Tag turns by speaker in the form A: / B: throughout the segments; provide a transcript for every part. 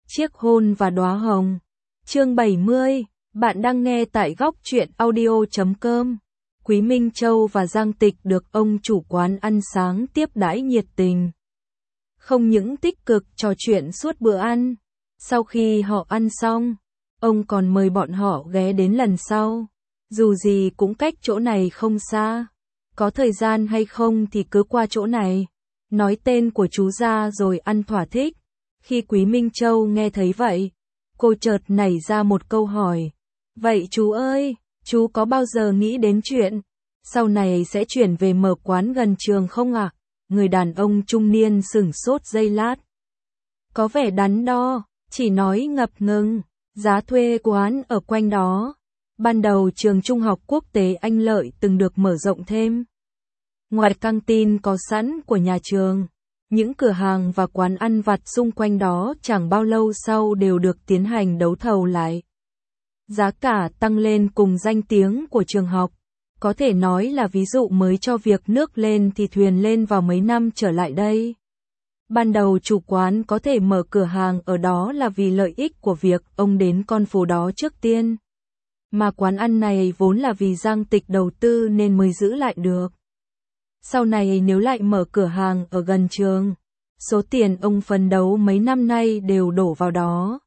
A: Chiếc hôn và đóa hồng. Chương 70, bạn đang nghe tại góc truyện audio.com. Quý Minh Châu và Giang Tịch được ông chủ quán ăn sáng tiếp đãi nhiệt tình. Không những tích cực trò chuyện suốt bữa ăn, sau khi họ ăn xong, ông còn mời bọn họ ghé đến lần sau. Dù gì cũng cách chỗ này không xa, có thời gian hay không thì cứ qua chỗ này, nói tên của chú ra rồi ăn thỏa thích. Khi Quý Minh Châu nghe thấy vậy, cô chợt nảy ra một câu hỏi. Vậy chú ơi, chú có bao giờ nghĩ đến chuyện sau này sẽ chuyển về mở quán gần trường không ạ? Người đàn ông trung niên sửng sốt giây lát. Có vẻ đắn đo, chỉ nói ngập ngừng, giá thuê quán ở quanh đó. Ban đầu trường trung học quốc tế Anh Lợi từng được mở rộng thêm. Ngoài căng tin có sẵn của nhà trường, những cửa hàng và quán ăn vặt xung quanh đó chẳng bao lâu sau đều được tiến hành đấu thầu lại. Giá cả tăng lên cùng danh tiếng của trường học, có thể nói là ví dụ mới cho việc nước lên thì thuyền lên vào mấy năm trở lại đây. Ban đầu chủ quán có thể mở cửa hàng ở đó là vì lợi ích của việc ông đến con phố đó trước tiên. Mà quán ăn này vốn là vì Giang Tịch đầu tư nên mới giữ lại được. Sau này nếu lại mở cửa hàng ở gần trường, số tiền ông phấn đấu mấy năm nay đều đổ vào đó.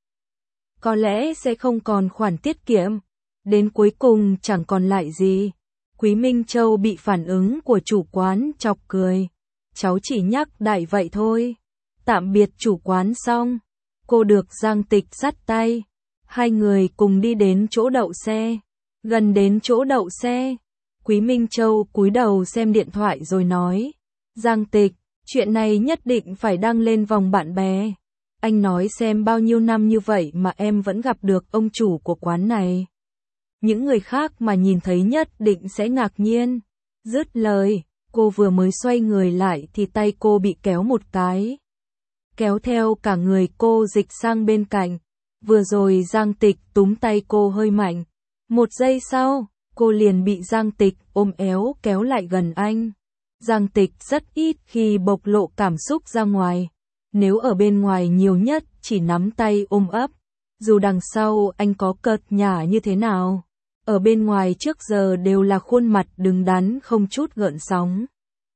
A: Có lẽ sẽ không còn khoản tiết kiệm, đến cuối cùng chẳng còn lại gì. Quý Minh Châu bị phản ứng của chủ quán chọc cười. Cháu chỉ nhắc đại vậy thôi. Tạm biệt chủ quán xong, cô được Giang Tịch dắt tay. Hai người cùng đi đến chỗ đậu xe. Gần đến chỗ đậu xe, Quý Minh Châu cúi đầu xem điện thoại rồi nói. Giang Tịch, chuyện này nhất định phải đăng lên vòng bạn bè. Anh nói xem bao nhiêu năm như vậy mà em vẫn gặp được ông chủ của quán này. Những người khác mà nhìn thấy nhất định sẽ ngạc nhiên. Dứt lời, cô vừa mới xoay người lại thì tay cô bị kéo một cái. Kéo theo cả người cô dịch sang bên cạnh. Vừa rồi Giang Tịch túm tay cô hơi mạnh. Một giây sau, cô liền bị Giang Tịch ôm éo kéo lại gần anh. Giang Tịch rất ít khi bộc lộ cảm xúc ra ngoài. Nếu ở bên ngoài nhiều nhất chỉ nắm tay ôm ấp. Dù đằng sau anh có cợt nhả như thế nào, ở bên ngoài trước giờ đều là khuôn mặt đứng đắn không chút gợn sóng.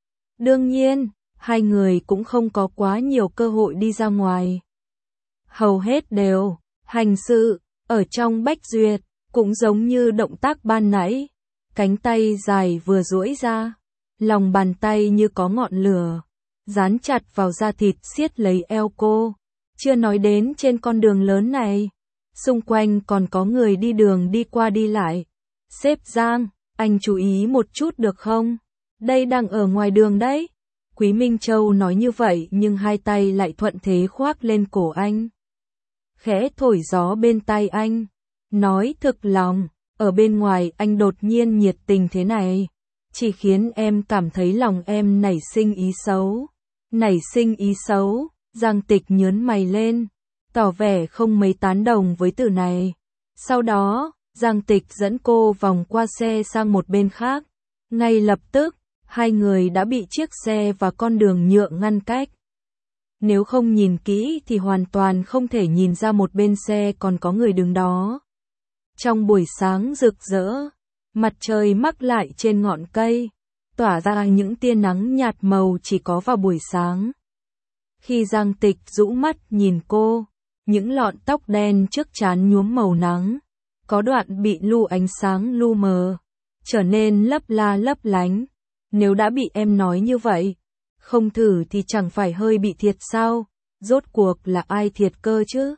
A: Đương nhiên, hai người cũng không có quá nhiều cơ hội đi ra ngoài. Hầu hết đều hành sự ở trong Bách Duyệt, cũng giống như động tác ban nãy. Cánh tay dài vừa duỗi ra, lòng bàn tay như có ngọn lửa, dán chặt vào da thịt siết lấy eo cô. Chưa nói đến trên con đường lớn này, xung quanh còn có người đi đường đi qua đi lại. Sếp Giang, anh chú ý một chút được không? Đây đang ở ngoài đường đấy. Quý Minh Châu nói như vậy nhưng hai tay lại thuận thế khoác lên cổ anh. Khẽ thổi gió bên tai anh. Nói thực lòng, ở bên ngoài anh đột nhiên nhiệt tình thế này, chỉ khiến em cảm thấy lòng em nảy sinh ý xấu. Nảy sinh ý xấu, Giang Tịch nhớn mày lên, tỏ vẻ không mấy tán đồng với từ này. Sau đó, Giang Tịch dẫn cô vòng qua xe sang một bên khác. Ngay lập tức, hai người đã bị chiếc xe và con đường nhựa ngăn cách. Nếu không nhìn kỹ thì hoàn toàn không thể nhìn ra một bên xe còn có người đứng đó. Trong buổi sáng rực rỡ, mặt trời mắc lại trên ngọn cây, tỏa ra những tia nắng nhạt màu chỉ có vào buổi sáng. Khi Giang Tịch rũ mắt nhìn cô, những lọn tóc đen trước trán nhuốm màu nắng, có đoạn bị lu ánh sáng lu mờ, trở nên lấp la lấp lánh. Nếu đã bị em nói như vậy, không thử thì chẳng phải hơi bị thiệt sao? Rốt cuộc là ai thiệt cơ chứ?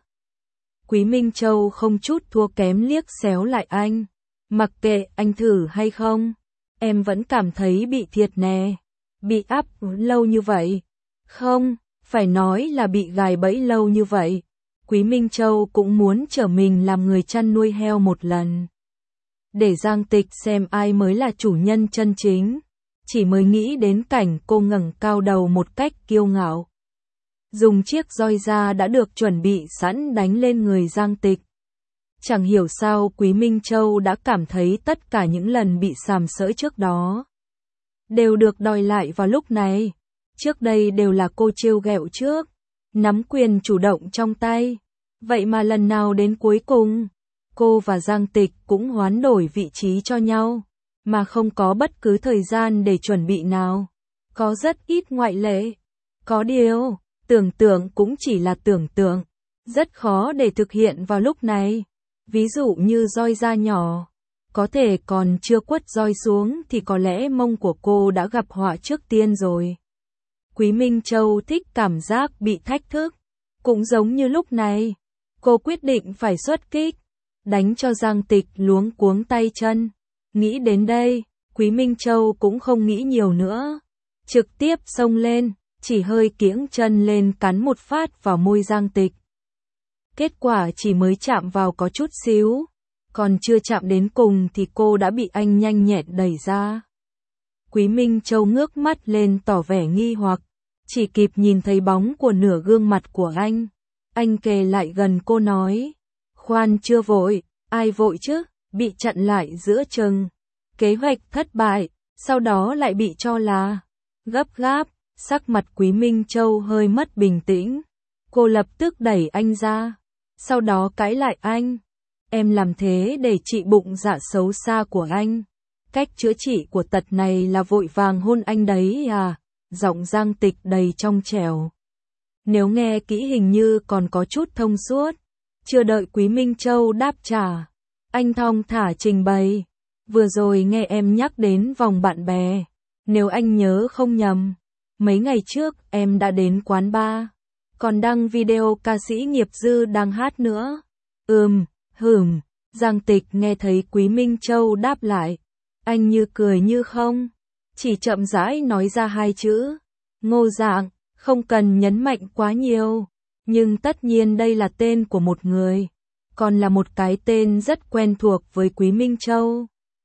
A: Quý Minh Châu không chút thua kém liếc xéo lại anh. Mặc kệ anh thử hay không, em vẫn cảm thấy bị thiệt nè. Bị áp lâu như vậy. Không, phải nói là bị gài bẫy lâu như vậy. Quý Minh Châu cũng muốn trở mình làm người chăn nuôi heo một lần. Để Giang Tịch xem ai mới là chủ nhân chân chính. Chỉ mới nghĩ đến cảnh cô ngẩng cao đầu một cách kiêu ngạo. Dùng chiếc roi da đã được chuẩn bị sẵn đánh lên người Giang Tịch. Chẳng hiểu sao Quý Minh Châu đã cảm thấy tất cả những lần bị sàm sỡ trước đó đều được đòi lại vào lúc này. Trước đây đều là cô trêu ghẹo trước, nắm quyền chủ động trong tay. Vậy mà lần nào đến cuối cùng, cô và Giang Tịch cũng hoán đổi vị trí cho nhau, mà không có bất cứ thời gian để chuẩn bị nào. Có rất ít ngoại lệ. Có điều, tưởng tượng cũng chỉ là tưởng tượng, rất khó để thực hiện vào lúc này. Ví dụ như roi da nhỏ, có thể còn chưa quất roi xuống thì có lẽ mông của cô đã gặp họa trước tiên rồi. Quý Minh Châu thích cảm giác bị thách thức. Cũng giống như lúc này, cô quyết định phải xuất kích, đánh cho Giang Tịch luống cuống tay chân. Nghĩ đến đây, Quý Minh Châu cũng không nghĩ nhiều nữa. Trực tiếp xông lên, chỉ hơi kiễng chân lên cắn một phát vào môi Giang Tịch. Kết quả chỉ mới chạm vào có chút xíu, còn chưa chạm đến cùng thì cô đã bị anh nhanh nhẹn đẩy ra. Quý Minh Châu ngước mắt lên tỏ vẻ nghi hoặc, chỉ kịp nhìn thấy bóng của nửa gương mặt của anh. Anh kề lại gần cô nói, khoan chưa vội, ai vội chứ, bị chặn lại giữa chừng. Kế hoạch thất bại, sau đó lại bị cho là gấp gáp, sắc mặt Quý Minh Châu hơi mất bình tĩnh. Cô lập tức đẩy anh ra, sau đó cãi lại anh. Em làm thế để trị bụng dạ xấu xa của anh. Cách chữa trị của tật này là vội vàng hôn anh đấy à? Giọng Giang Tịch đầy trong trẻo. Nếu nghe kỹ hình như còn có chút thông suốt. Chưa đợi Quý Minh Châu đáp trả, anh thong thả trình bày. Vừa rồi nghe em nhắc đến vòng bạn bè. Nếu anh nhớ không nhầm, mấy ngày trước em đã đến quán bar, còn đăng video ca sĩ Nghiệp Dư đang hát nữa. Giang Tịch nghe thấy Quý Minh Châu đáp lại. Anh như cười như không, chỉ chậm rãi nói ra hai chữ. Ngô Dạng, không cần nhấn mạnh quá nhiều. Nhưng tất nhiên đây là tên của một người, còn là một cái tên rất quen thuộc với Quý Minh Châu.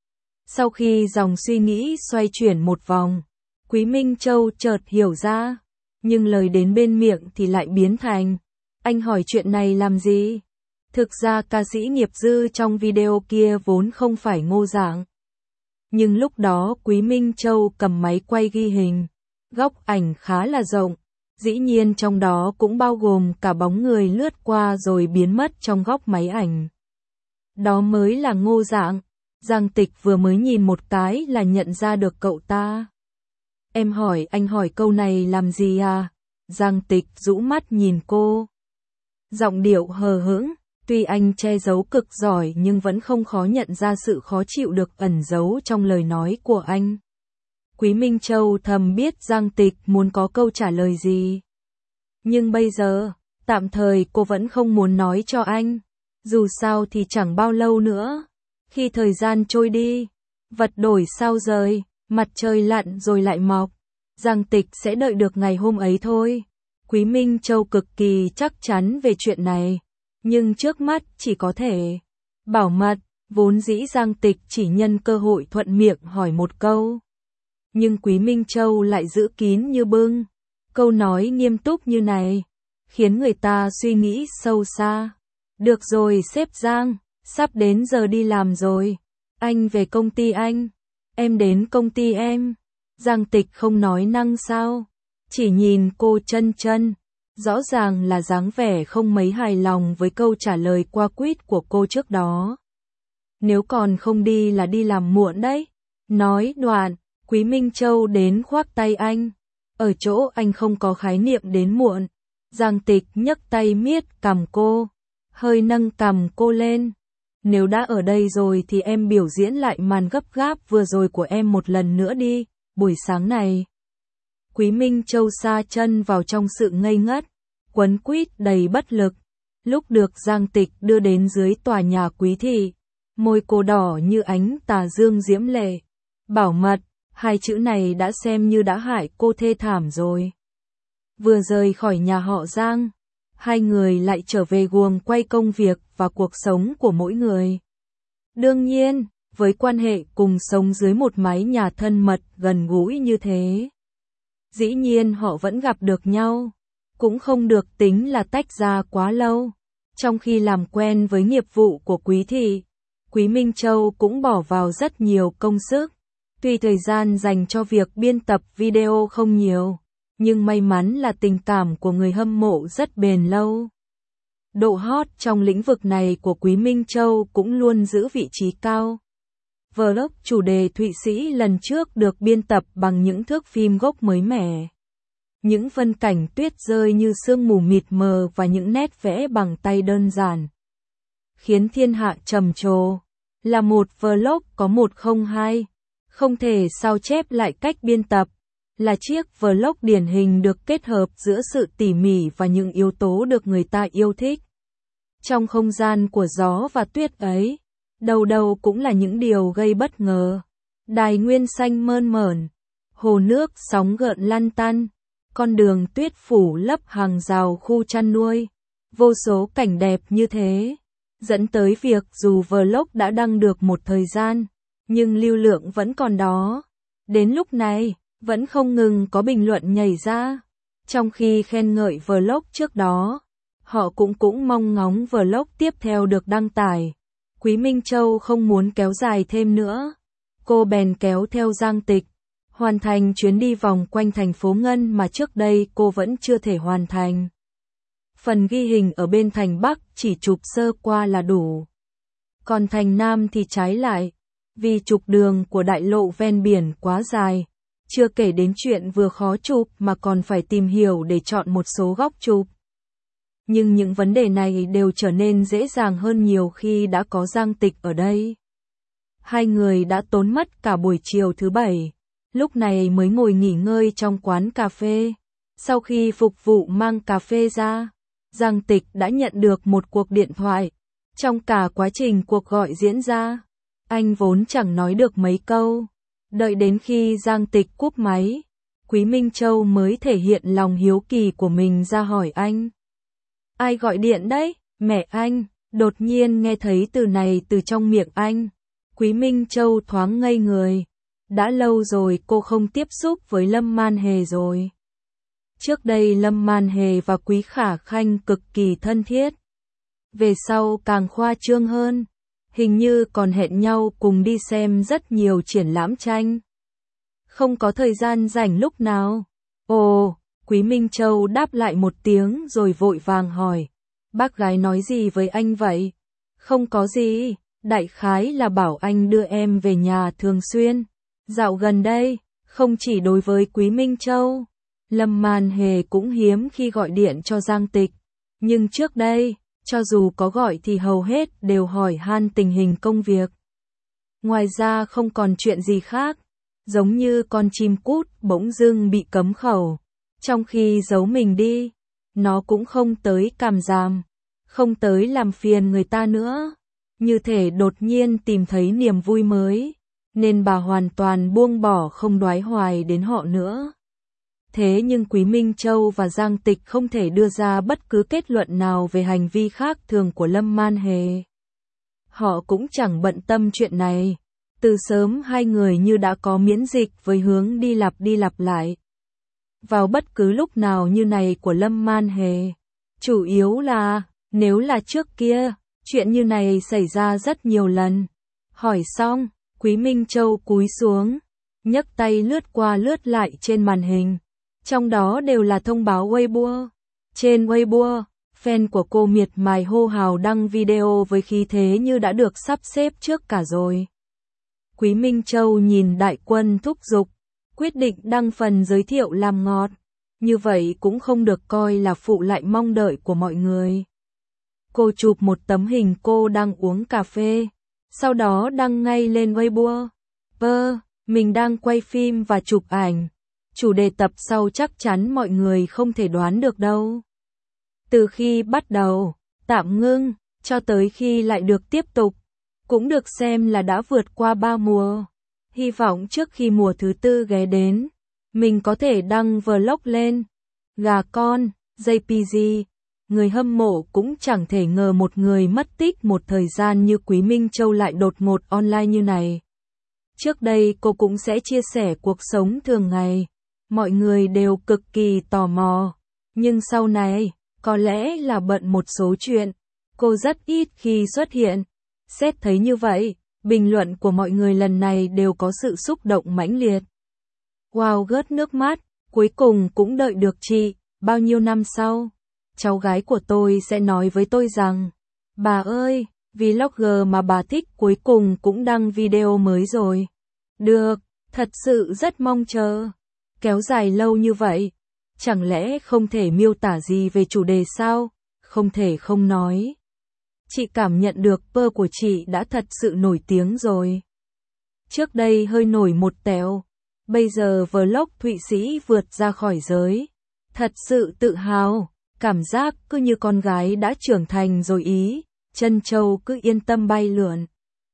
A: Sau khi dòng suy nghĩ xoay chuyển một vòng, Quý Minh Châu chợt hiểu ra, nhưng lời đến bên miệng thì lại biến thành, anh hỏi chuyện này làm gì? Thực ra ca sĩ Nghiệp Dư trong video kia vốn không phải Ngô Dạng. Nhưng lúc đó Quý Minh Châu cầm máy quay ghi hình, góc ảnh khá là rộng, dĩ nhiên trong đó cũng bao gồm cả bóng người lướt qua rồi biến mất trong góc máy ảnh. Đó mới là Ngô Dạng. Giang Tịch vừa mới nhìn một cái là nhận ra được cậu ta. Em hỏi anh hỏi câu này làm gì à? Giang Tịch rũ mắt nhìn cô. Giọng điệu hờ hững, tuy anh che giấu cực giỏi nhưng vẫn không khó nhận ra sự khó chịu được ẩn giấu trong lời nói của anh. Quý Minh Châu thầm biết Giang Tịch muốn có câu trả lời gì. Nhưng bây giờ, tạm thời cô vẫn không muốn nói cho anh. Dù sao thì chẳng bao lâu nữa. Khi thời gian trôi đi, vật đổi sao rời, mặt trời lặn rồi lại mọc. Giang Tịch sẽ đợi được ngày hôm ấy thôi. Quý Minh Châu cực kỳ chắc chắn về chuyện này. Nhưng trước mắt chỉ có thể bảo mật, vốn dĩ Giang Tịch chỉ nhân cơ hội thuận miệng hỏi một câu. Nhưng Quý Minh Châu lại giữ kín như bưng. Câu nói nghiêm túc như này, khiến người ta suy nghĩ sâu xa. Được rồi sếp Giang, sắp đến giờ đi làm rồi. Anh về công ty anh, em đến công ty em. Giang Tịch không nói năng sao, chỉ nhìn cô chân chân. Rõ ràng là dáng vẻ không mấy hài lòng với câu trả lời qua quýt của cô trước đó. Nếu còn không đi là đi làm muộn đấy. Nói đoạn, Quý Minh Châu đến khoác tay anh. Ở chỗ anh không có khái niệm đến muộn. Giang Tịch nhấc tay miết cằm cô, hơi nâng cằm cô lên. Nếu đã ở đây rồi thì em biểu diễn lại màn gấp gáp vừa rồi của em một lần nữa đi, buổi sáng này. Quý Minh Châu sa chân vào trong sự ngây ngất, quấn quýt đầy bất lực. Lúc được Giang Tịch đưa đến dưới tòa nhà Quý thị, môi cô đỏ như ánh tà dương diễm lệ. Bảo mật, hai chữ này đã xem như đã hại cô thê thảm rồi. Vừa rời khỏi nhà họ Giang, hai người lại trở về guồng quay công việc và cuộc sống của mỗi người. Đương nhiên, với quan hệ cùng sống dưới một mái nhà thân mật gần gũi như thế, dĩ nhiên họ vẫn gặp được nhau, cũng không được tính là tách ra quá lâu. Trong khi làm quen với nghiệp vụ của Quý thị, Quý Minh Châu cũng bỏ vào rất nhiều công sức. Tuy thời gian dành cho việc biên tập video không nhiều, nhưng may mắn là tình cảm của người hâm mộ rất bền lâu. Độ hot trong lĩnh vực này của Quý Minh Châu cũng luôn giữ vị trí cao. Vlog chủ đề Thụy Sĩ lần trước được biên tập bằng những thước phim gốc mới mẻ. Những phân cảnh tuyết rơi như sương mù mịt mờ và những nét vẽ bằng tay đơn giản, khiến thiên hạ trầm trồ. Là một vlog có 102, không thể sao chép lại cách biên tập. Là chiếc vlog điển hình được kết hợp giữa sự tỉ mỉ và những yếu tố được người ta yêu thích. Trong không gian của gió và tuyết ấy, đầu đầu cũng là những điều gây bất ngờ. Đài nguyên xanh mơn mởn, hồ nước sóng gợn lăn tăn, con đường tuyết phủ lấp hàng rào khu chăn nuôi. Vô số cảnh đẹp như thế, dẫn tới việc dù vlog đã đăng được một thời gian, nhưng lưu lượng vẫn còn đó. Đến lúc này, vẫn không ngừng có bình luận nhảy ra. Trong khi khen ngợi vlog trước đó, họ cũng mong ngóng vlog tiếp theo được đăng tải. Quý Minh Châu không muốn kéo dài thêm nữa. Cô bèn kéo theo Giang Tịch, hoàn thành chuyến đi vòng quanh thành phố Ngân mà trước đây cô vẫn chưa thể hoàn thành. Phần ghi hình ở bên thành Bắc chỉ chụp sơ qua là đủ. Còn thành Nam thì trái lại, vì trục đường của đại lộ ven biển quá dài. Chưa kể đến chuyện vừa khó chụp mà còn phải tìm hiểu để chọn một số góc chụp. Nhưng những vấn đề này đều trở nên dễ dàng hơn nhiều khi đã có Giang Tịch ở đây. Hai người đã tốn mất cả buổi chiều thứ Bảy, lúc này mới ngồi nghỉ ngơi trong quán cà phê. Sau khi phục vụ mang cà phê ra, Giang Tịch đã nhận được một cuộc điện thoại. Trong cả quá trình cuộc gọi diễn ra, anh vốn chẳng nói được mấy câu. Đợi đến khi Giang Tịch cúp máy, Quý Minh Châu mới thể hiện lòng hiếu kỳ của mình ra hỏi anh. Ai gọi điện đấy? Mẹ anh. Đột nhiên nghe thấy từ này từ trong miệng anh. Quý Minh Châu thoáng ngây người. Đã lâu rồi cô không tiếp xúc với Lâm Man Hề rồi. Trước đây Lâm Man Hề và Quý Khả Khanh cực kỳ thân thiết. Về sau càng khoa trương hơn. Hình như còn hẹn nhau cùng đi xem rất nhiều triển lãm tranh. Không có thời gian rảnh lúc nào. Ồ, Quý Minh Châu đáp lại một tiếng rồi vội vàng hỏi. Bác gái nói gì với anh vậy? Không có gì, đại khái là bảo anh đưa em về nhà thường xuyên. Dạo gần đây, không chỉ đối với Quý Minh Châu, Lâm Man Hề cũng hiếm khi gọi điện cho Giang Tịch. Nhưng trước đây, cho dù có gọi thì hầu hết đều hỏi han tình hình công việc. Ngoài ra không còn chuyện gì khác, giống như con chim cút bỗng dưng bị cấm khẩu. Trong khi giấu mình đi, nó cũng không tới càm ràm, không tới làm phiền người ta nữa. Như thể đột nhiên tìm thấy niềm vui mới, nên bà hoàn toàn buông bỏ không đoái hoài đến họ nữa. Thế nhưng Quý Minh Châu và Giang Tịch không thể đưa ra bất cứ kết luận nào về hành vi khác thường của Lâm Man Hề. Họ cũng chẳng bận tâm chuyện này. Từ sớm hai người như đã có miễn dịch với hướng đi lặp lại. Vào bất cứ lúc nào như này của Lâm Man Hề. Chủ yếu là, nếu là trước kia, chuyện như này xảy ra rất nhiều lần. Hỏi xong, Quý Minh Châu cúi xuống, nhấc tay lướt qua lướt lại trên màn hình. Trong đó đều là thông báo Weibo. Trên Weibo, fan của cô miệt mài hô hào đăng video với khí thế như đã được sắp xếp trước cả rồi. Quý Minh Châu nhìn đại quân thúc giục, quyết định đăng phần giới thiệu làm ngọt. Như vậy cũng không được coi là phụ lại mong đợi của mọi người. Cô chụp một tấm hình cô đang uống cà phê, sau đó đăng ngay lên Weibo. Mình đang quay phim và chụp ảnh. Chủ đề tập sau chắc chắn mọi người không thể đoán được đâu. Từ khi bắt đầu, tạm ngưng, cho tới khi lại được tiếp tục, cũng được xem là đã vượt qua 3 mùa. Hy vọng trước khi mùa thứ 4 ghé đến, mình có thể đăng vlog lên. Gà con, JPG, người hâm mộ cũng chẳng thể ngờ một người mất tích một thời gian như Quý Minh Châu lại đột ngột online như này. Trước đây cô cũng sẽ chia sẻ cuộc sống thường ngày. Mọi người đều cực kỳ tò mò. Nhưng sau này, có lẽ là bận một số chuyện, cô rất ít khi xuất hiện. Xét thấy như vậy, bình luận của mọi người lần này đều có sự xúc động mãnh liệt. Wow, gớt nước mắt, cuối cùng cũng đợi được chị, bao nhiêu năm sau. cháu gái của tôi sẽ nói với tôi rằng, bà ơi, vlogger mà bà thích cuối cùng cũng đăng video mới rồi. Được, thật sự rất mong chờ. Kéo dài lâu như vậy, chẳng lẽ không thể miêu tả gì về chủ đề sao? Không thể không nói. Chị cảm nhận được pơ của chị đã thật sự nổi tiếng rồi. Trước đây hơi nổi một tẹo, bây giờ vlog Thụy Sĩ vượt ra khỏi giới. Thật sự tự hào, cảm giác cứ như con gái đã trưởng thành rồi ý, chân trâu cứ yên tâm bay lượn.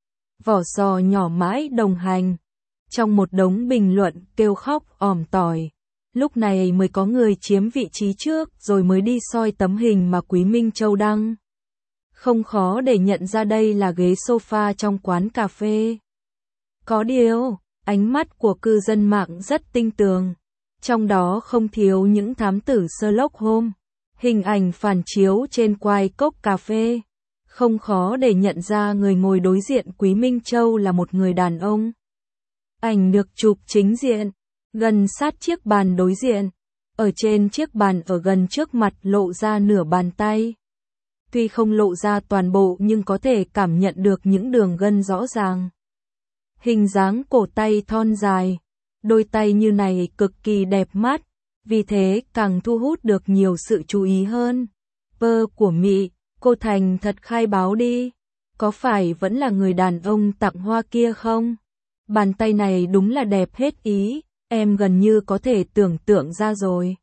A: Vỏ sò nhỏ mãi đồng hành. Trong một đống bình luận kêu khóc òm tỏi. Lúc này mới có người chiếm vị trí trước rồi mới đi soi tấm hình mà Quý Minh Châu đăng. Không khó để nhận ra đây là ghế sofa trong quán cà phê. Có điều, ánh mắt của cư dân mạng rất tinh tường. Trong đó không thiếu những thám tử Sherlock Holmes. Hình ảnh phản chiếu trên quai cốc cà phê. Không khó để nhận ra người ngồi đối diện Quý Minh Châu là một người đàn ông. Ảnh được chụp chính diện, gần sát chiếc bàn đối diện. Ở trên chiếc bàn ở gần trước mặt lộ ra nửa bàn tay. Tuy không lộ ra toàn bộ nhưng có thể cảm nhận được những đường gân rõ ràng. Hình dáng cổ tay thon dài, đôi tay như này cực kỳ đẹp mắt, vì thế càng thu hút được nhiều sự chú ý hơn. Pơ của Mị, cô thành thật khai báo đi, có phải vẫn là người đàn ông tặng hoa kia không? Bàn tay này đúng là đẹp hết ý, em gần như có thể tưởng tượng ra rồi.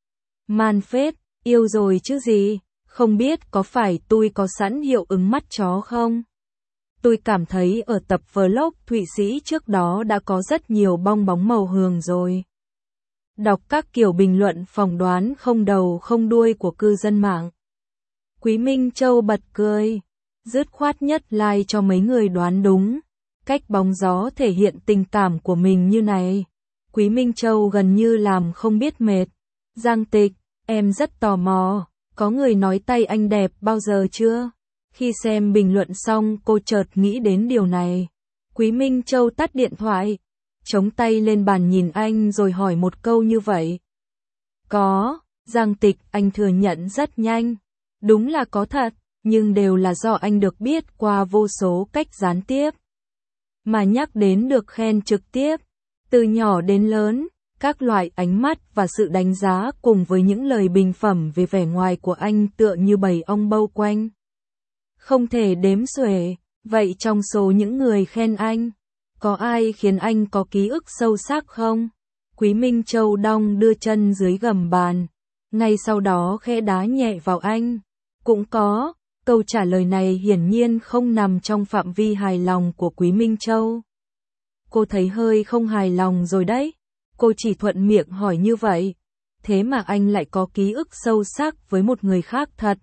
A: Man phết, yêu rồi chứ gì, không biết có phải tôi có sẵn hiệu ứng mắt chó không? Tôi cảm thấy ở tập vlog Thụy Sĩ trước đó đã có rất nhiều bong bóng màu hường rồi. Đọc các kiểu bình luận phỏng đoán không đầu không đuôi của cư dân mạng. Quý Minh Châu bật cười, dứt khoát nhất like cho mấy người đoán đúng. Cách bóng gió thể hiện tình cảm của mình như này. Quý Minh Châu gần như làm không biết mệt. Giang Tịch, em rất tò mò, có người nói tay anh đẹp bao giờ chưa? Khi xem bình luận xong cô chợt nghĩ đến điều này. Quý Minh Châu tắt điện thoại, chống tay lên bàn nhìn anh rồi hỏi một câu như vậy. Có, Giang Tịch anh thừa nhận rất nhanh. Đúng là có thật, nhưng đều là do anh được biết qua vô số cách gián tiếp. Mà nhắc đến được khen trực tiếp, từ nhỏ đến lớn, các loại ánh mắt và sự đánh giá cùng với những lời bình phẩm về vẻ ngoài của anh tựa như bầy ong bâu quanh. Không thể đếm xuể, vậy trong số những người khen anh, có ai khiến anh có ký ức sâu sắc không? Quý Minh Châu đong đưa chân dưới gầm bàn, ngay sau đó khẽ đá nhẹ vào anh. Cũng có. Câu trả lời này hiển nhiên không nằm trong phạm vi hài lòng của Quý Minh Châu. Cô thấy hơi không hài lòng rồi đấy. Cô chỉ thuận miệng hỏi như vậy. Thế mà anh lại có ký ức sâu sắc với một người khác thật.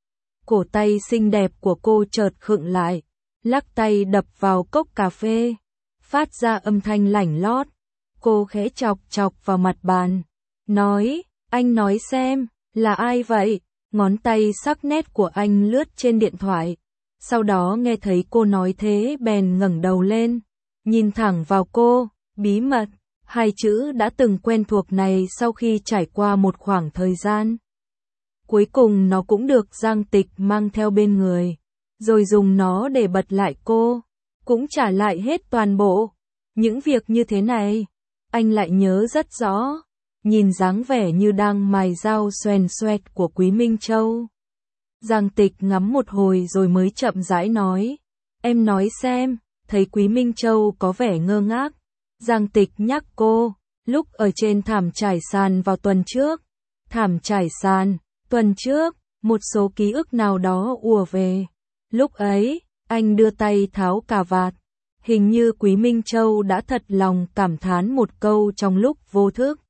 A: Cổ tay xinh đẹp của cô chợt khựng lại, lắc tay đập vào cốc cà phê, phát ra âm thanh lảnh lót. Cô khẽ chọc chọc vào mặt bàn, nói, anh nói xem, là ai vậy? Ngón tay sắc nét của anh lướt trên điện thoại. Sau đó nghe thấy cô nói thế bèn ngẩng đầu lên, nhìn thẳng vào cô, bí mật, hai chữ đã từng quen thuộc này sau khi trải qua một khoảng thời gian. Cuối cùng nó cũng được Giang Tịch mang theo bên người, rồi dùng nó để bật lại cô, cũng trả lại hết toàn bộ. Những việc như thế này, anh lại nhớ rất rõ. Nhìn dáng vẻ như đang mài dao xoèn xoẹt của Quý Minh Châu. Giang Tịch ngắm một hồi rồi mới chậm rãi nói. Em nói xem, thấy Quý Minh Châu có vẻ ngơ ngác. Giang Tịch nhắc cô, lúc ở trên thảm trải sàn vào tuần trước. Thảm trải sàn, tuần trước, một số ký ức nào đó ùa về. Lúc ấy, anh đưa tay tháo cà vạt. Hình như Quý Minh Châu đã thật lòng cảm thán một câu trong lúc vô thức.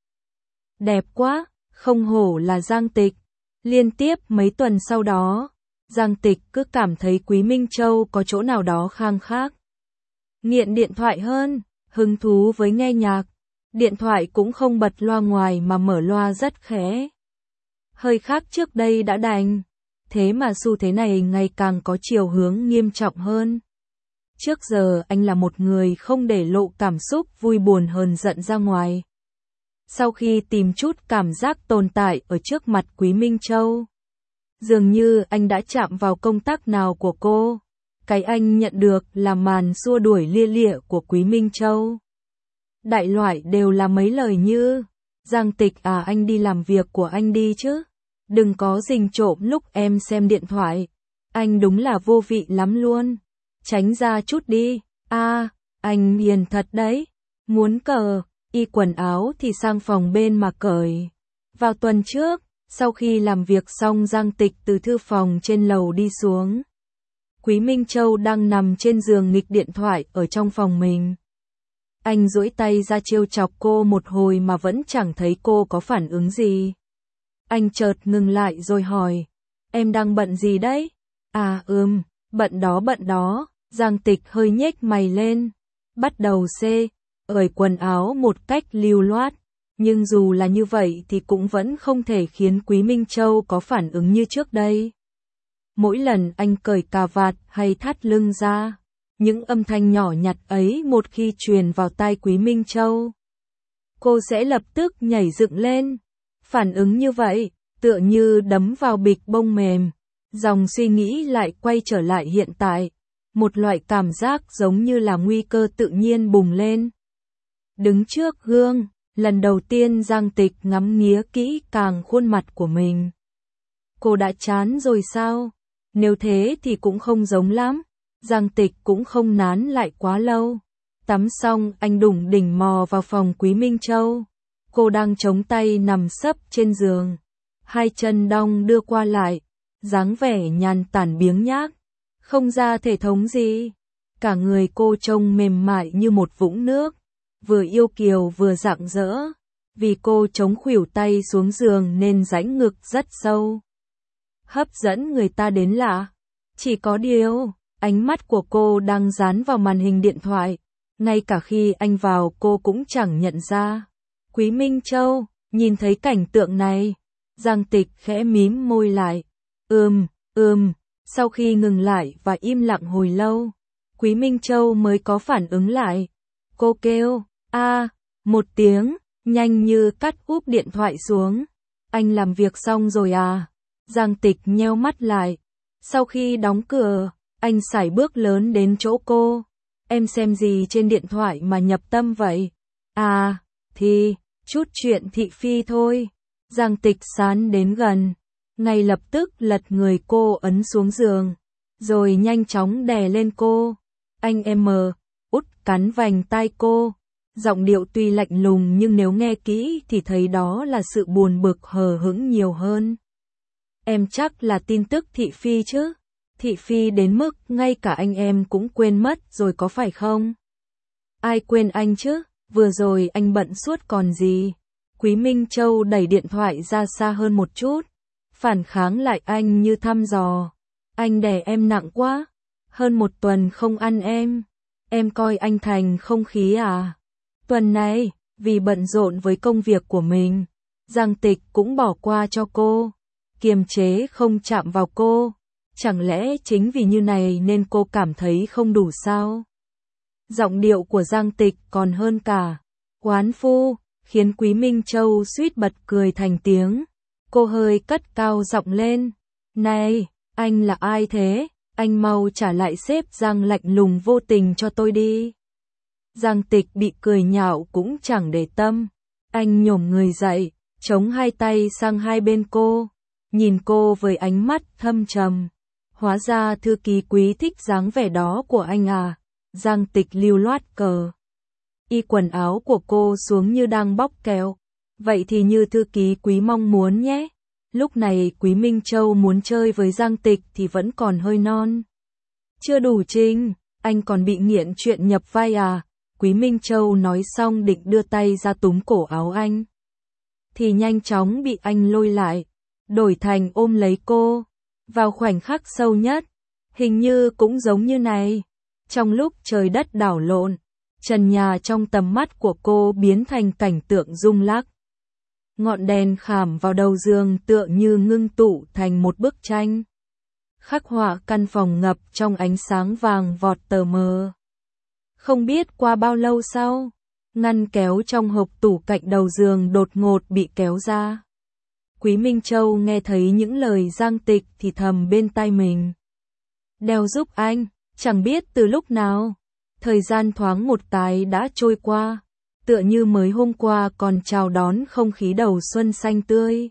A: Đẹp quá, không hổ là Giang Tịch. Liên tiếp mấy tuần sau đó, Giang Tịch cứ cảm thấy Quý Minh Châu có chỗ nào đó khang khác. Nghiện điện thoại hơn, hứng thú với nghe nhạc. Điện thoại cũng không bật loa ngoài mà mở loa rất khẽ. Hơi khác trước đây đã đành. Thế mà xu thế này ngày càng có chiều hướng nghiêm trọng hơn. Trước giờ anh là một người không để lộ cảm xúc vui buồn hờn giận ra ngoài. Sau khi tìm chút cảm giác tồn tại ở trước mặt Quý Minh Châu, Dường như anh đã chạm vào công tắc nào của cô. Cái anh nhận được là màn xua đuổi lia lịa của Quý Minh Châu. Đại loại đều là mấy lời như: Giang Tịch à, anh đi làm việc của anh đi chứ. Đừng có rình trộm lúc em xem điện thoại. Anh đúng là vô vị lắm luôn. Tránh ra chút đi. À, anh hiền thật đấy. Muốn cờ, y quần áo thì sang phòng bên mà cởi. Vào tuần trước, sau khi làm việc xong, Giang Tịch từ thư phòng trên lầu đi xuống. Quý Minh Châu đang nằm trên giường nghịch điện thoại ở trong phòng mình. Anh duỗi tay ra trêu chọc cô một hồi mà vẫn chẳng thấy cô có phản ứng gì. Anh chợt ngừng lại rồi hỏi: Em đang bận gì đấy? À bận đó. Giang Tịch hơi nhếch mày lên. Bắt đầu cởi quần áo một cách lưu loát. Nhưng dù là như vậy thì cũng vẫn không thể khiến Quý Minh Châu có phản ứng như trước đây. Mỗi lần anh cởi cà vạt hay thắt lưng ra, những âm thanh nhỏ nhặt ấy một khi truyền vào tai Quý Minh Châu, cô sẽ lập tức nhảy dựng lên. Phản ứng như vậy, tựa như đấm vào bịch bông mềm. Dòng suy nghĩ lại quay trở lại hiện tại. Một loại cảm giác giống như là nguy cơ tự nhiên bùng lên. Đứng trước gương, lần đầu tiên Giang Tịch ngắm nghía kỹ càng khuôn mặt của mình. Cô đã chán rồi sao? Nếu thế thì cũng không giống lắm. Giang Tịch cũng không nán lại quá lâu. Tắm xong anh đủng đỉnh mò vào phòng Quý Minh Châu. Cô đang chống tay nằm sấp trên giường. Hai chân đong đưa qua lại. Dáng vẻ nhàn tản biếng nhác. Không ra thể thống gì. Cả người cô trông mềm mại như một vũng nước. Vừa yêu kiều vừa rạng rỡ. Vì cô chống khuỷu tay xuống giường nên rãnh ngực rất sâu. Hấp dẫn người ta đến lạ. Chỉ có điều, ánh mắt của cô đang dán vào màn hình điện thoại. Ngay cả khi anh vào cô cũng chẳng nhận ra. Quý Minh Châu, nhìn thấy cảnh tượng này. Giang Tịch khẽ mím môi lại. Sau khi ngừng lại và im lặng hồi lâu, Quý Minh Châu mới có phản ứng lại. Cô kêu, một tiếng, nhanh như cắt úp điện thoại xuống. Anh làm việc xong rồi à? Giang Tịch nheo mắt lại. Sau khi đóng cửa, anh sải bước lớn đến chỗ cô. Em xem gì trên điện thoại mà nhập tâm vậy? À, thì, chút chuyện thị phi thôi. Giang Tịch sán đến gần. Ngay lập tức lật người cô ấn xuống giường. Rồi nhanh chóng đè lên cô. Anh út cắn vành tai cô. Giọng điệu tuy lạnh lùng nhưng nếu nghe kỹ thì thấy đó là sự buồn bực hờ hững nhiều hơn. Em chắc là tin tức thị phi chứ? Thị phi đến mức ngay cả anh em cũng quên mất rồi có phải không? Ai quên anh chứ? Vừa rồi anh bận suốt còn gì? Quý Minh Châu đẩy điện thoại ra xa hơn một chút. Phản kháng lại anh như thăm dò. Anh đè em nặng quá. Hơn một tuần không ăn em. Em coi anh thành không khí à? Tuần này, vì bận rộn với công việc của mình, Giang Tịch cũng bỏ qua cho cô. Kiềm chế không chạm vào cô. Chẳng lẽ chính vì như này nên cô cảm thấy không đủ sao? Giọng điệu của Giang Tịch còn hơn cả oán phu, khiến Quý Minh Châu suýt bật cười thành tiếng. Cô hơi cất cao giọng lên. Này, anh là ai thế? Anh mau trả lại sếp Giang lạnh lùng vô tình cho tôi đi. Giang Tịch bị cười nhạo cũng chẳng để tâm. Anh nhổm người dậy, chống hai tay sang hai bên cô. Nhìn cô với ánh mắt thâm trầm. Hóa ra thư ký Quý thích dáng vẻ đó của anh à? Giang Tịch lưu loát cờ. Y quần áo của cô xuống như đang bóc kẹo. Vậy thì như thư ký Quý mong muốn nhé. Lúc này Quý Minh Châu muốn chơi với Giang Tịch thì vẫn còn hơi non. Chưa đủ trình, anh còn bị nghiện chuyện nhập vai à? Quý Minh Châu nói xong định đưa tay ra túm cổ áo anh. Thì nhanh chóng bị anh lôi lại, đổi thành ôm lấy cô. Vào khoảnh khắc sâu nhất, hình như cũng giống như này. Trong lúc trời đất đảo lộn, trần nhà trong tầm mắt của cô biến thành cảnh tượng rung lắc. Ngọn đèn khảm vào đầu giường tựa như ngưng tụ thành một bức tranh. Khắc họa căn phòng ngập trong ánh sáng vàng vọt tờ mờ. Không biết qua bao lâu sau, ngăn kéo trong hộc tủ cạnh đầu giường đột ngột bị kéo ra. Quý Minh Châu nghe thấy những lời Giang Tịch thì thầm bên tai mình. Đeo giúp anh, chẳng biết từ lúc nào. Thời gian thoáng một cái đã trôi qua, tựa như mới hôm qua còn chào đón không khí đầu xuân xanh tươi.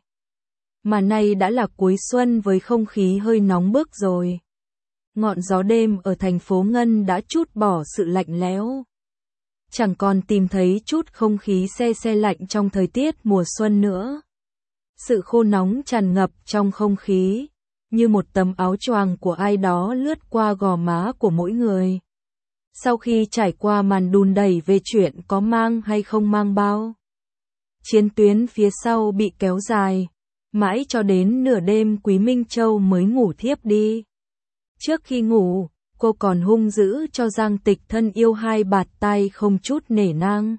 A: Mà nay đã là cuối xuân với không khí hơi nóng bức rồi. Ngọn gió đêm ở thành phố Ngân đã trút bỏ sự lạnh lẽo. Chẳng còn tìm thấy chút không khí se se lạnh trong thời tiết mùa xuân nữa. Sự khô nóng tràn ngập trong không khí, như một tấm áo choàng của ai đó lướt qua gò má của mỗi người. Sau khi trải qua màn đùn đẩy về chuyện có mang hay không mang bao, chiến tuyến phía sau bị kéo dài, mãi cho đến nửa đêm Quý Minh Châu mới ngủ thiếp đi. Trước khi ngủ, cô còn hung dữ cho Giang Tịch thân yêu 2 bạt tay không chút nể nang.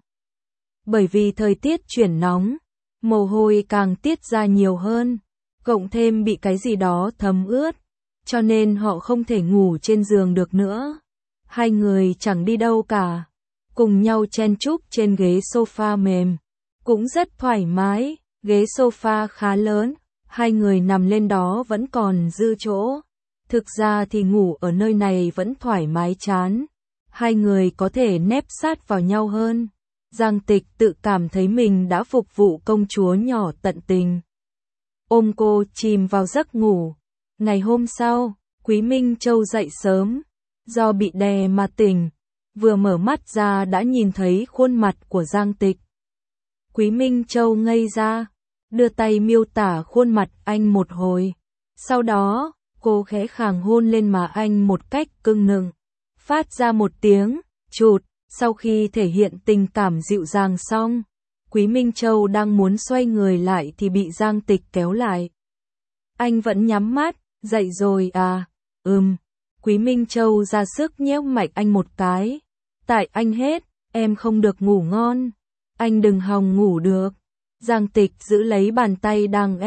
A: Bởi vì thời tiết chuyển nóng, mồ hôi càng tiết ra nhiều hơn, cộng thêm bị cái gì đó thấm ướt, cho nên họ không thể ngủ trên giường được nữa. Hai người chẳng đi đâu cả, cùng nhau chen chúc trên ghế sofa mềm, cũng rất thoải mái, ghế sofa khá lớn, hai người nằm lên đó vẫn còn dư chỗ. Thực ra thì ngủ ở nơi này vẫn thoải mái chán, hai người có thể nép sát vào nhau hơn. Giang Tịch tự cảm thấy mình đã phục vụ công chúa nhỏ tận tình. Ôm cô chìm vào giấc ngủ. Ngày hôm sau, Quý Minh Châu dậy sớm, do bị đè mà tỉnh, vừa mở mắt ra đã nhìn thấy khuôn mặt của Giang Tịch. Quý Minh Châu ngây ra, đưa tay miêu tả khuôn mặt anh một hồi. Sau đó, cô khẽ khàng hôn lên má anh một cách cưng nựng, phát ra một tiếng chụt. Sau khi thể hiện tình cảm dịu dàng xong, Quý Minh Châu đang muốn xoay người lại thì bị Giang Tịch kéo lại. Anh vẫn nhắm mắt, dậy rồi à? Quý Minh Châu ra sức nhéo mạnh anh một cái. Tại anh hết, em không được ngủ ngon. Anh đừng hòng ngủ được. Giang Tịch giữ lấy bàn tay đang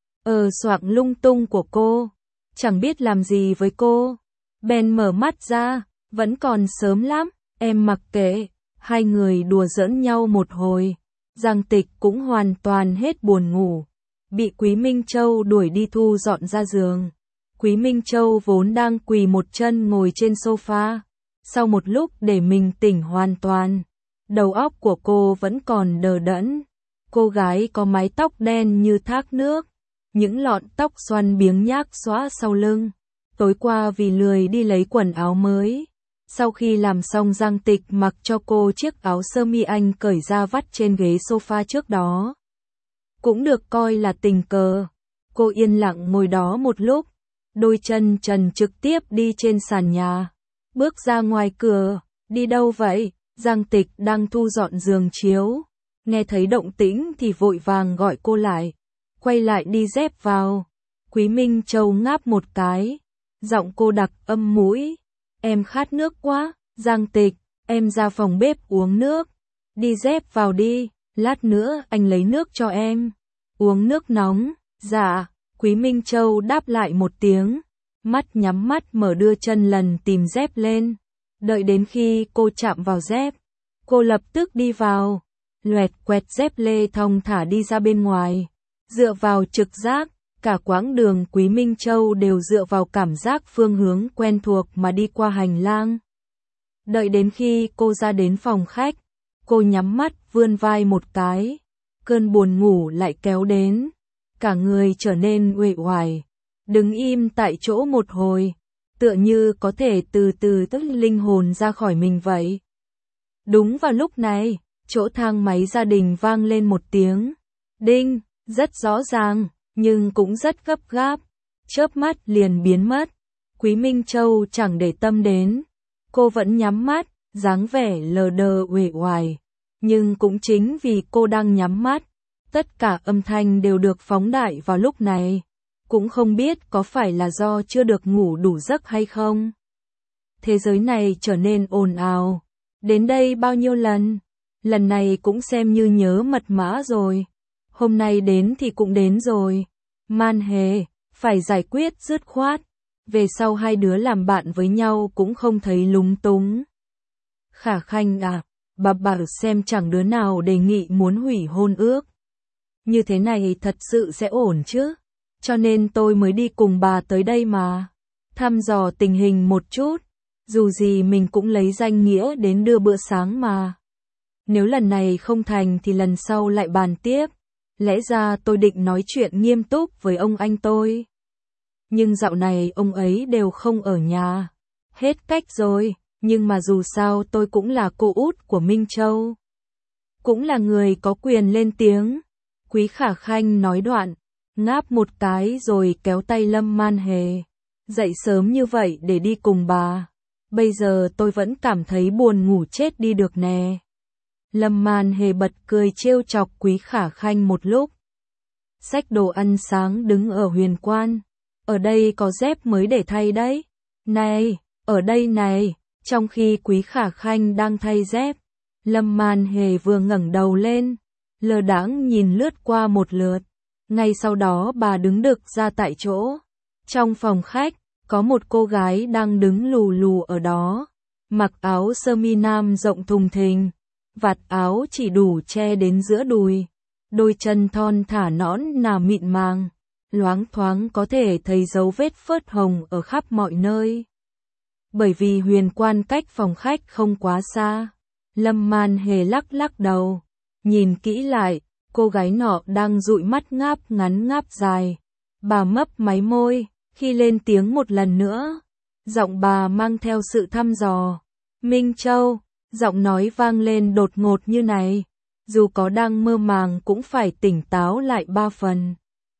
A: xoạng lung tung của cô. Chẳng biết làm gì với cô. Bèn mở mắt ra, vẫn còn sớm lắm. Em mặc kệ, hai người đùa giỡn nhau một hồi. Giang Tịch cũng hoàn toàn hết buồn ngủ. Bị Quý Minh Châu đuổi đi thu dọn ra giường. Quý Minh Châu vốn đang quỳ một chân ngồi trên sofa. Sau một lúc để mình tỉnh hoàn toàn, đầu óc của cô vẫn còn đờ đẫn. Cô gái có mái tóc đen như thác nước, những lọn tóc xoăn biếng nhác xõa sau lưng. Tối qua vì lười đi lấy quần áo mới, sau khi làm xong Giang Tịch mặc cho cô chiếc áo sơ mi anh cởi ra vắt trên ghế sofa trước đó. Cũng được coi là tình cờ. Cô yên lặng ngồi đó một lúc, đôi chân trần trực tiếp đi trên sàn nhà. Bước ra ngoài cửa, đi đâu vậy? Giang Tịch đang thu dọn giường chiếu. Nghe thấy động tĩnh thì vội vàng gọi cô lại. Quay lại đi dép vào. Quý Minh Châu ngáp một cái. Giọng cô đặc âm mũi. Em khát nước quá. Giang Tịch, em ra phòng bếp uống nước. Đi dép vào đi, lát nữa anh lấy nước cho em. Uống nước nóng. Dạ. Quý Minh Châu đáp lại một tiếng. Mắt nhắm mắt mở đưa chân lần tìm dép lên. Đợi đến khi cô chạm vào dép, cô lập tức đi vào. Loẹt quẹt dép lê thong thả đi ra bên ngoài. Dựa vào trực giác, cả quãng đường Quý Minh Châu đều dựa vào cảm giác phương hướng quen thuộc mà đi qua hành lang. Đợi đến khi cô ra đến phòng khách, cô nhắm mắt vươn vai một cái. Cơn buồn ngủ lại kéo đến. Cả người trở nên uể oải, đứng im tại chỗ một hồi, tựa như có thể từ từ tách linh hồn ra khỏi mình vậy. Đúng vào lúc này, chỗ thang máy gia đình vang lên một tiếng đinh, rất rõ ràng, nhưng cũng rất gấp gáp, chớp mắt liền biến mất. Quý Minh Châu chẳng để tâm đến, cô vẫn nhắm mắt, dáng vẻ lờ đờ uể oải, nhưng cũng chính vì cô đang nhắm mắt, tất cả âm thanh đều được phóng đại vào lúc này. Cũng không biết có phải là do chưa được ngủ đủ giấc hay không. Thế giới này trở nên ồn ào. Đến đây bao nhiêu lần? Lần này cũng xem như nhớ mật mã rồi. Hôm nay đến thì cũng đến rồi. Man hề, phải giải quyết dứt khoát. Về sau hai đứa làm bạn với nhau cũng không thấy lúng túng. Khả Khanh à, bà bảo xem chẳng đứa nào đề nghị muốn hủy hôn ước. Như thế này thật sự sẽ ổn chứ? Cho nên tôi mới đi cùng bà tới đây mà. Thăm dò tình hình một chút. Dù gì mình cũng lấy danh nghĩa đến đưa bữa sáng mà. Nếu lần này không thành thì lần sau lại bàn tiếp. Lẽ ra tôi định nói chuyện nghiêm túc với ông anh tôi. Nhưng dạo này ông ấy đều không ở nhà. Hết cách rồi, nhưng mà dù sao tôi cũng là cô út của Minh Châu. Cũng là người có quyền lên tiếng. Quý Khả Khanh nói đoạn, ngáp một cái rồi kéo tay Lâm Man Hề. Dậy sớm như vậy để đi cùng bà. Bây giờ tôi vẫn cảm thấy buồn ngủ chết đi được nè. Lâm Man Hề bật cười trêu chọc Quý Khả Khanh một lúc. Xách đồ ăn sáng đứng ở Huyền Quan. Ở đây có dép mới để thay đấy. Này, ở đây này, trong khi Quý Khả Khanh đang thay dép. Lâm Man Hề vừa ngẩng đầu lên, lơ đãng nhìn lướt qua một lượt. Ngay sau đó bà đứng đực ra tại chỗ. Trong phòng khách, có một cô gái đang đứng lù lù ở đó. Mặc áo sơ mi nam rộng thùng thình. Vạt áo chỉ đủ che đến giữa đùi. Đôi chân thon thả nõn nà mịn màng. Loáng thoáng có thể thấy dấu vết phớt hồng ở khắp mọi nơi. Bởi vì Huyền Quan cách phòng khách không quá xa. Lâm Man Hề lắc lắc đầu. Nhìn kỹ lại, cô gái nọ đang dụi mắt ngáp ngắn ngáp dài. Bà mấp máy môi, khi lên tiếng một lần nữa. Giọng bà mang theo sự thăm dò. Minh Châu, giọng nói vang lên đột ngột như này. Dù có đang mơ màng cũng phải tỉnh táo lại 3 phần.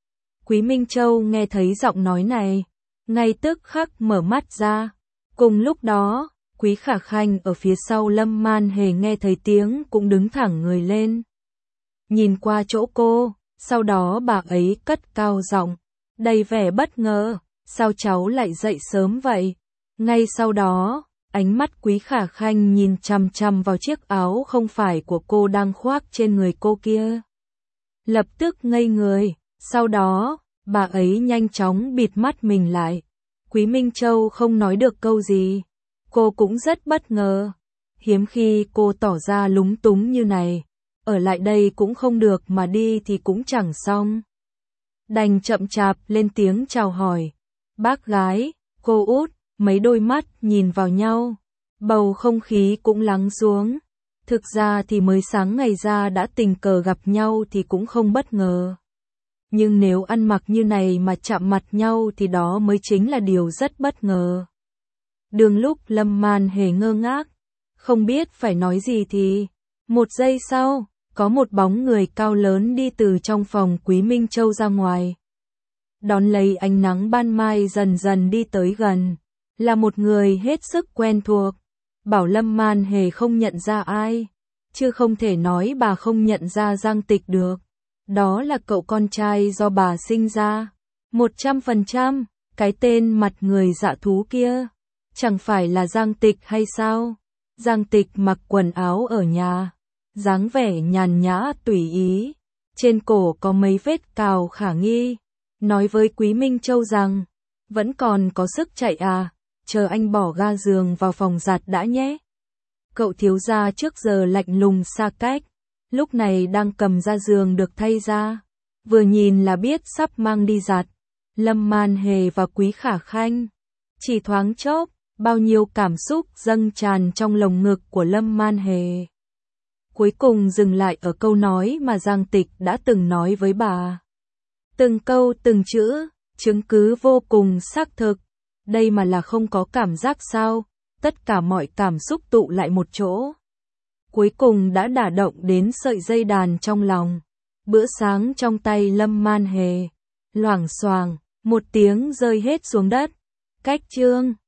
A: Quý Minh Châu nghe thấy giọng nói này, ngay tức khắc mở mắt ra. Cùng lúc đó, Quý Khả Khanh ở phía sau Lâm Man Hề nghe thấy tiếng cũng đứng thẳng người lên. Nhìn qua chỗ cô, sau đó bà ấy cất cao giọng, đầy vẻ bất ngờ, sao cháu lại dậy sớm vậy? Ngay sau đó, ánh mắt Quý Khả Khanh nhìn chằm chằm vào chiếc áo không phải của cô đang khoác trên người cô kia. Lập tức ngây người, sau đó, bà ấy nhanh chóng bịt mắt mình lại. Quý Minh Châu không nói được câu gì. Cô cũng rất bất ngờ. Hiếm khi cô tỏ ra lúng túng như này. Ở lại đây cũng không được mà đi thì cũng chẳng xong. Đành chậm chạp lên tiếng chào hỏi. Bác gái, cô út, mấy đôi mắt nhìn vào nhau. Bầu không khí cũng lắng xuống. Thực ra thì mới sáng ngày ra đã tình cờ gặp nhau thì cũng không bất ngờ. Nhưng nếu ăn mặc như này mà chạm mặt nhau thì đó mới chính là điều rất bất ngờ. Đường lúc Lâm Man Hề ngơ ngác, không biết phải nói gì thì, một giây sau, có một bóng người cao lớn đi từ trong phòng Quý Minh Châu ra ngoài. Đón lấy ánh nắng ban mai dần dần đi tới gần, là một người hết sức quen thuộc. Bảo Lâm Man Hề không nhận ra ai, chứ không thể nói bà không nhận ra Giang Tịch được. Đó là cậu con trai do bà sinh ra. 100%, cái tên mặt người dạ thú kia. Chẳng phải là Giang Tịch hay sao? Giang Tịch mặc quần áo ở nhà. Dáng vẻ nhàn nhã tùy ý. Trên cổ có mấy vết cào khả nghi. Nói với Quý Minh Châu rằng, vẫn còn có sức chạy à, chờ anh bỏ ga giường vào phòng giặt đã nhé. Cậu thiếu gia trước giờ lạnh lùng xa cách. Lúc này đang cầm ra giường được thay ra. Vừa nhìn là biết sắp mang đi giặt. Lâm Man Hề và Quý Khả Khanh. Chỉ thoáng chốc, bao nhiêu cảm xúc dâng tràn trong lồng ngực của Lâm Man Hề. Cuối cùng dừng lại ở câu nói mà Giang Tịch đã từng nói với bà. Từng câu từng chữ, chứng cứ vô cùng xác thực. Đây mà là không có cảm giác sao? Tất cả mọi cảm xúc tụ lại một chỗ. Cuối cùng đã đả động đến sợi dây đàn trong lòng. Bữa sáng trong tay Lâm Man Hề. Loảng xoảng, một tiếng rơi hết xuống đất. Cách chương